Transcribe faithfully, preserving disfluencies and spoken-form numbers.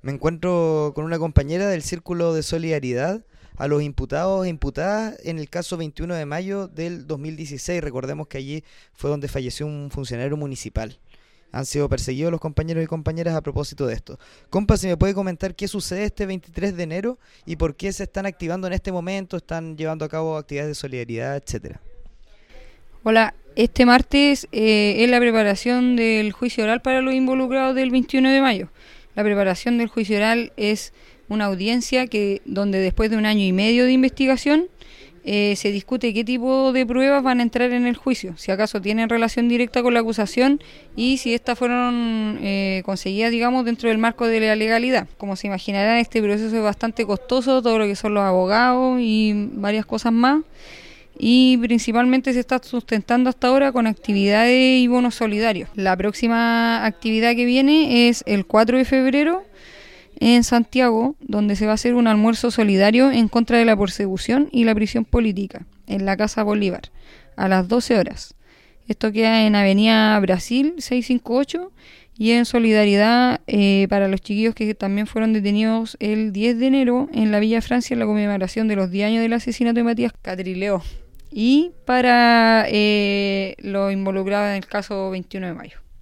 Me encuentro con una compañera del Círculo de Solidaridad a los imputados e imputadas en el caso veintiuno de mayo del dos mil dieciséis. Recordemos que allí fue donde falleció un funcionario municipal. Han sido perseguidos los compañeros y compañeras a propósito de esto. Compa, ¿si me puede comentar qué sucede este veintitrés de enero y por qué se están activando en este momento, están llevando a cabo actividades de solidaridad, etcétera? Hola, este martes eh, es la preparación del juicio oral para los involucrados del veintiuno de mayo. La preparación del juicio oral es una audiencia que donde después de un año y medio de investigación eh, se discute qué tipo de pruebas van a entrar en el juicio, si acaso tienen relación directa con la acusación y si estas fueron eh, conseguidas, digamos, dentro del marco de la legalidad. Como se imaginarán, este proceso es bastante costoso, todo lo que son los abogados y varias cosas más. Y principalmente se está sustentando hasta ahora con actividades y bonos solidarios. La próxima actividad que viene es el cuatro de febrero en Santiago, donde se va a hacer un almuerzo solidario en contra de la persecución y la prisión política, en la Casa Bolívar, a las doce horas. Esto queda en Avenida Brasil seiscientos cincuenta y ocho y en solidaridad eh, para los chiquillos que también fueron detenidos el diez de enero en la Villa Francia en la conmemoración de los diez años del asesinato de Matías Catrileo y para eh, los involucrados en el caso veintiuno de mayo.